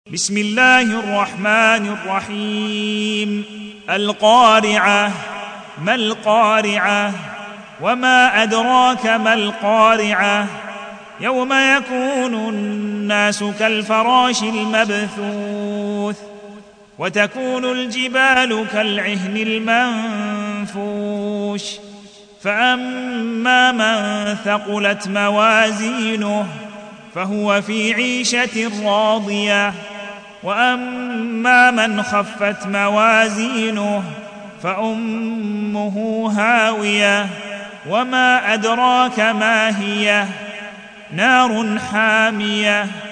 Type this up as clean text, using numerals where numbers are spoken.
بسم الله الرحمن الرحيم. القارعة. ما القارعة؟ وما أدراك ما القارعة؟ يوم يكون الناس كالفراش المبثوث وتكون الجبال كالعهن المنفوش فأما من ثقلت موازينه فهو في عيشة راضية وأما من خفت موازينه فأمه هاوية وما أدراك ما هي نار حامية